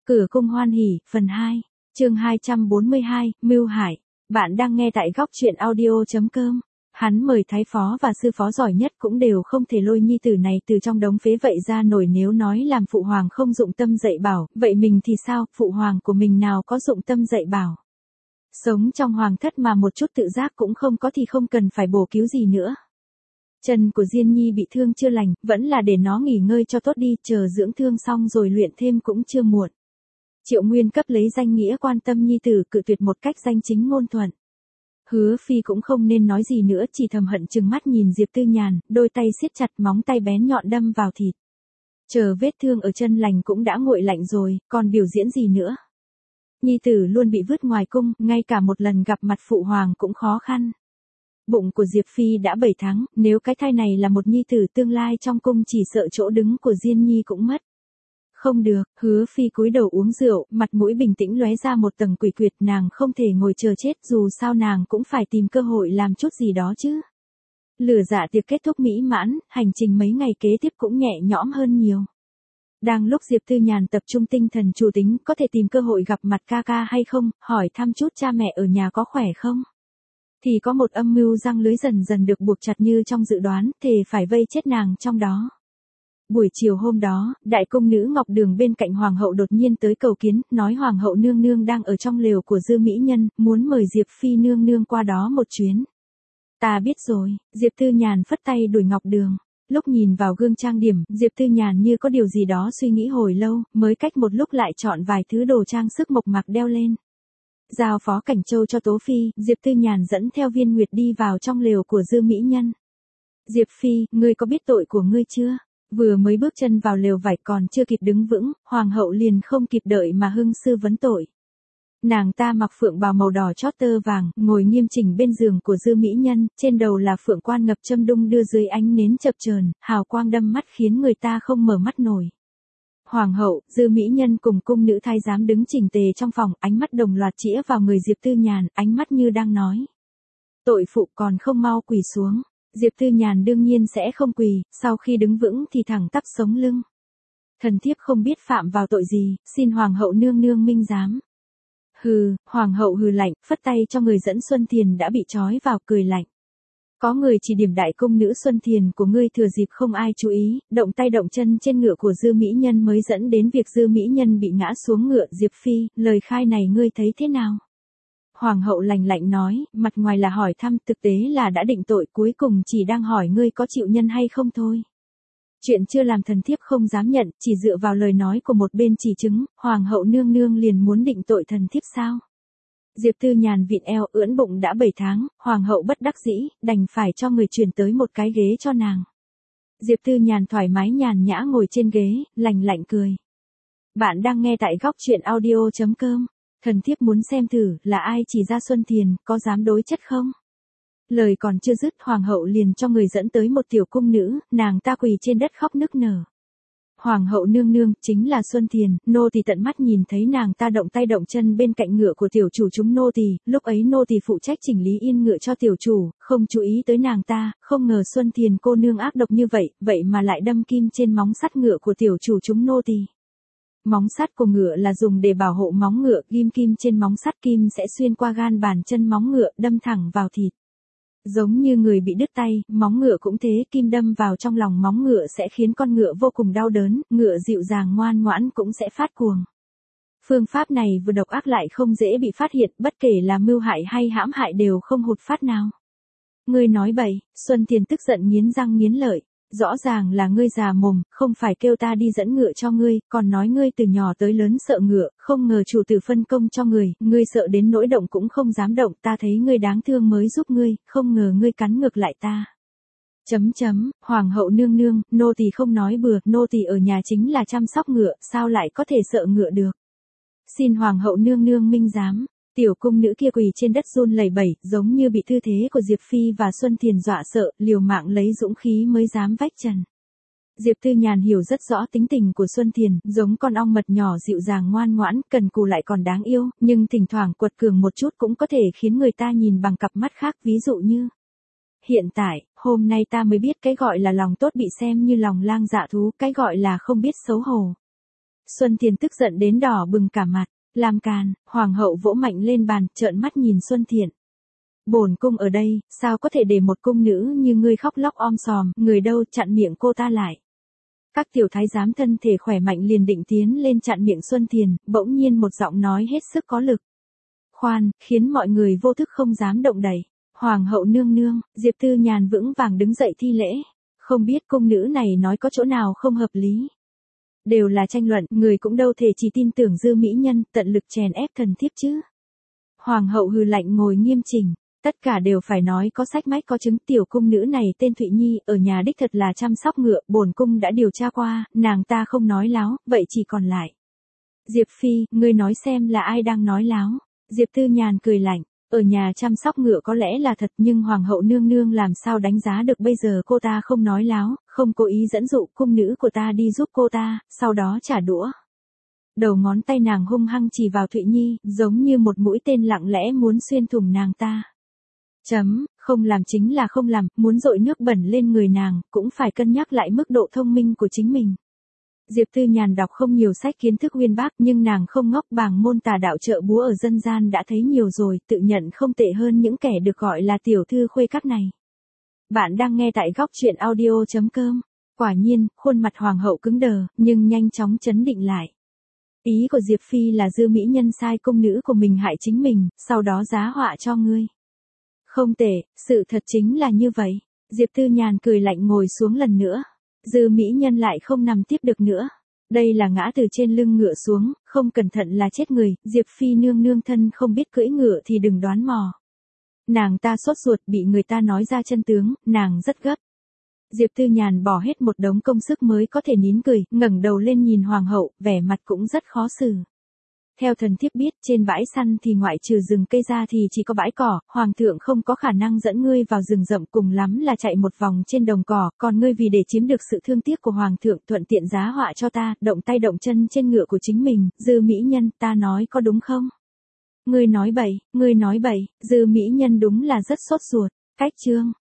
Cửa cung hoan hỉ, phần 2, chương 242, mưu hại. Bạn đang nghe tại góc truyện audio.com. Hắn mời thái phó và sư phó giỏi nhất cũng đều không thể lôi nhi tử này từ trong đống phế vậy ra nổi, nếu nói làm phụ hoàng không dụng tâm dạy bảo, vậy mình thì sao, phụ hoàng của mình nào có dụng tâm dạy bảo. Sống trong hoàng thất mà một chút tự giác cũng không có thì không cần phải bổ cứu gì nữa. Chân của Diên Nhi bị thương chưa lành, vẫn là để nó nghỉ ngơi cho tốt đi, chờ dưỡng thương xong rồi luyện thêm cũng chưa muộn. Triệu Nguyên cấp lấy danh nghĩa quan tâm nhi tử, cự tuyệt một cách danh chính ngôn thuận. Hứa Phi cũng không nên nói gì nữa, chỉ thầm hận trừng mắt nhìn Diệp Tư Nhàn, đôi tay siết chặt, móng tay bén nhọn đâm vào thịt. Chờ vết thương ở chân lành cũng đã nguội lạnh rồi, còn biểu diễn gì nữa. Nhi tử luôn bị vứt ngoài cung, ngay cả một lần gặp mặt phụ hoàng cũng khó khăn. Bụng của Diệp Phi đã 7 tháng, nếu cái thai này là một nhi tử tương lai trong cung chỉ sợ chỗ đứng của Diên Nhi cũng mất. Không được, Hứa Phi cúi đầu uống rượu, mặt mũi bình tĩnh lóe ra một tầng quỷ quyệt, nàng không thể ngồi chờ chết, dù sao nàng cũng phải tìm cơ hội làm chút gì đó chứ. Lửa dạ tiệc kết thúc mỹ mãn, hành trình mấy ngày kế tiếp cũng nhẹ nhõm hơn nhiều. Đang lúc Diệp Tư Nhàn tập trung tinh thần chủ tính có thể tìm cơ hội gặp mặt ca ca hay không, hỏi thăm chút cha mẹ ở nhà có khỏe không. Thì có một âm mưu răng lưới dần dần được buộc chặt như trong dự đoán, thề phải vây chết nàng trong đó. Buổi chiều hôm đó, đại cung nữ Ngọc Đường bên cạnh hoàng hậu đột nhiên tới cầu kiến, nói hoàng hậu nương nương đang ở trong lều của Dư mỹ nhân, muốn mời Diệp Phi nương nương qua đó một chuyến. Ta biết rồi, Diệp Tư Nhàn phất tay đuổi Ngọc Đường. Lúc nhìn vào gương trang điểm, Diệp Tư Nhàn như có điều gì đó suy nghĩ hồi lâu, mới cách một lúc lại chọn vài thứ đồ trang sức mộc mạc đeo lên. Giao phó Cảnh Châu cho Tố Phi, Diệp Tư Nhàn dẫn theo Viên Nguyệt đi vào trong lều của Dư mỹ nhân. Diệp Phi, ngươi có biết tội của ngươi chưa? Vừa mới bước chân vào lều vải còn chưa kịp đứng vững, hoàng hậu liền không kịp đợi mà hưng sư vấn tội. Nàng ta mặc phượng bào màu đỏ chót tơ vàng, ngồi nghiêm chỉnh bên giường của Dư mỹ nhân, trên đầu là phượng quan ngập châm đung đưa dưới ánh nến chập chờn, hào quang đâm mắt khiến người ta không mở mắt nổi. Hoàng hậu, Dư mỹ nhân cùng cung nữ thái giám đứng chỉnh tề trong phòng, ánh mắt đồng loạt chĩa vào người Diệp Tư Nhàn, ánh mắt như đang nói: tội phụ còn không mau quỳ xuống. Diệp Tư Nhàn đương nhiên sẽ không quỳ, sau khi đứng vững thì thẳng tắp sống lưng. Thần thiếp không biết phạm vào tội gì, xin hoàng hậu nương nương minh giám. Hừ, hoàng hậu hừ lạnh, phất tay cho người dẫn Xuân Thiền đã bị trói vào, cười lạnh. Có người chỉ điểm đại cung nữ Xuân Thiền của ngươi thừa dịp không ai chú ý, động tay động chân trên ngựa của Dư mỹ nhân mới dẫn đến việc Dư mỹ nhân bị ngã xuống ngựa. Diệp Phi, lời khai này ngươi thấy thế nào? Hoàng hậu lạnh lạnh nói, mặt ngoài là hỏi thăm, thực tế là đã định tội, cuối cùng chỉ đang hỏi ngươi có chịu nhân hay không thôi. Chuyện chưa làm thần thiếp không dám nhận, chỉ dựa vào lời nói của một bên chỉ chứng, hoàng hậu nương nương liền muốn định tội thần thiếp sao? Diệp Tư Nhàn vịn eo, ưỡn bụng đã 7 tháng, hoàng hậu bất đắc dĩ, đành phải cho người truyền tới một cái ghế cho nàng. Diệp Tư Nhàn thoải mái nhàn nhã ngồi trên ghế, lạnh lạnh cười. Bạn đang nghe tại góc truyện audio.com. Thần thiếp muốn xem thử, là ai chỉ ra Xuân Thiền, có dám đối chất không? Lời còn chưa dứt, hoàng hậu liền cho người dẫn tới một tiểu cung nữ, nàng ta quỳ trên đất khóc nức nở. Hoàng hậu nương nương, chính là Xuân Thiền, nô tỳ tận mắt nhìn thấy nàng ta động tay động chân bên cạnh ngựa của tiểu chủ chúng nô tỳ, lúc ấy nô tỳ phụ trách chỉnh lý yên ngựa cho tiểu chủ, không chú ý tới nàng ta, không ngờ Xuân Thiền cô nương ác độc như vậy, vậy mà lại đâm kim trên móng sắt ngựa của tiểu chủ chúng nô tỳ. Móng sắt của ngựa là dùng để bảo hộ móng ngựa, ghim kim trên móng sắt, kim sẽ xuyên qua gan bàn chân móng ngựa, đâm thẳng vào thịt. Giống như người bị đứt tay, móng ngựa cũng thế, kim đâm vào trong lòng móng ngựa sẽ khiến con ngựa vô cùng đau đớn, ngựa dịu dàng ngoan ngoãn cũng sẽ phát cuồng. Phương pháp này vừa độc ác lại không dễ bị phát hiện, bất kể là mưu hại hay hãm hại đều không hụt phát nào. Ngươi nói bậy, Xuân Thiền tức giận nghiến răng nghiến lợi. Rõ ràng là ngươi già mồm, không phải kêu ta đi dẫn ngựa cho ngươi, còn nói ngươi từ nhỏ tới lớn sợ ngựa, không ngờ chủ tử phân công cho ngươi sợ đến nỗi động cũng không dám động, ta thấy ngươi đáng thương mới giúp ngươi, không ngờ ngươi cắn ngược lại ta. Hoàng hậu nương nương, nô tỳ không nói bừa, nô tỳ ở nhà chính là chăm sóc ngựa, sao lại có thể sợ ngựa được? Xin hoàng hậu nương nương minh giám. Tiểu cung nữ kia quỳ trên đất run lẩy bẩy, giống như bị tư thế của Diệp Phi và Xuân Thiền dọa sợ, liều mạng lấy dũng khí mới dám vách trần. Diệp Tư Nhàn hiểu rất rõ tính tình của Xuân Thiền, giống con ong mật nhỏ dịu dàng ngoan ngoãn, cần cù lại còn đáng yêu, nhưng thỉnh thoảng quật cường một chút cũng có thể khiến người ta nhìn bằng cặp mắt khác, ví dụ như. Hiện tại, hôm nay ta mới biết cái gọi là lòng tốt bị xem như lòng lang dạ thú, cái gọi là không biết xấu hổ. Xuân Thiền tức giận đến đỏ bừng cả mặt, làm càn, hoàng hậu vỗ mạnh lên bàn, trợn mắt nhìn Xuân Thiện. Bổn cung ở đây, sao có thể để một cung nữ như ngươi khóc lóc om sòm, người đâu, chặn miệng cô ta lại. Các tiểu thái giám thân thể khỏe mạnh liền định tiến lên chặn miệng Xuân Thiền, bỗng nhiên một giọng nói hết sức có lực. Khoan, khiến mọi người vô thức không dám động đậy. Hoàng hậu nương nương, Diệp Tư Nhàn vững vàng đứng dậy thi lễ. Không biết cung nữ này nói có chỗ nào không hợp lý. Đều là tranh luận, người cũng đâu thể chỉ tin tưởng dư mỹ nhân, tận lực chèn ép thần thiếp chứ. Hoàng hậu hừ lạnh ngồi nghiêm chỉnh. Tất cả đều phải nói có sách mách có chứng, tiểu cung nữ này tên Thụy Nhi, ở nhà đích thật là chăm sóc ngựa, bổn cung đã điều tra qua, nàng ta không nói láo, vậy chỉ còn lại. Diệp Phi, ngươi nói xem là ai đang nói láo. Diệp Tư Nhàn cười lạnh, ở nhà chăm sóc ngựa có lẽ là thật nhưng hoàng hậu nương nương làm sao đánh giá được bây giờ cô ta không nói láo, không cố ý dẫn dụ cung nữ của ta đi giúp cô ta, sau đó trả đũa. Đầu ngón tay nàng hung hăng chỉ vào Thụy Nhi, giống như một mũi tên lặng lẽ muốn xuyên thủng nàng ta. Không làm chính là không làm, muốn dội nước bẩn lên người nàng, cũng phải cân nhắc lại mức độ thông minh của chính mình. Diệp Tư Nhàn đọc không nhiều sách kiến thức uyên bác nhưng nàng không ngốc, bảng môn tà đạo trợ búa ở dân gian đã thấy nhiều rồi, tự nhận không tệ hơn những kẻ được gọi là tiểu thư khuê các này. Bạn đang nghe tại góc truyện audio.com. Quả nhiên, khuôn mặt hoàng hậu cứng đờ, nhưng nhanh chóng trấn định lại. Ý của Diệp Phi là dư mỹ nhân sai cung nữ của mình hại chính mình, sau đó giá họa cho ngươi. Không tệ, sự thật chính là như vậy. Diệp Tư Nhàn cười lạnh ngồi xuống lần nữa. Dư mỹ nhân lại không nằm tiếp được nữa. Đây là ngã từ trên lưng ngựa xuống, không cẩn thận là chết người, Diệp Phi nương nương thân không biết cưỡi ngựa thì đừng đoán mò. Nàng ta sốt ruột bị người ta nói ra chân tướng, nàng rất gấp. Diệp Tư Nhàn bỏ hết một đống công sức mới có thể nín cười, ngẩng đầu lên nhìn hoàng hậu, vẻ mặt cũng rất khó xử. Theo thần thiếp biết, trên bãi săn thì ngoại trừ rừng cây ra thì chỉ có bãi cỏ, hoàng thượng không có khả năng dẫn ngươi vào rừng rậm, cùng lắm là chạy một vòng trên đồng cỏ, còn ngươi vì để chiếm được sự thương tiếc của hoàng thượng thuận tiện giá họa cho ta, động tay động chân trên ngựa của chính mình, dư mỹ nhân, ta nói có đúng không? Ngươi nói bậy, dư mỹ nhân đúng là rất sốt ruột. Cách chương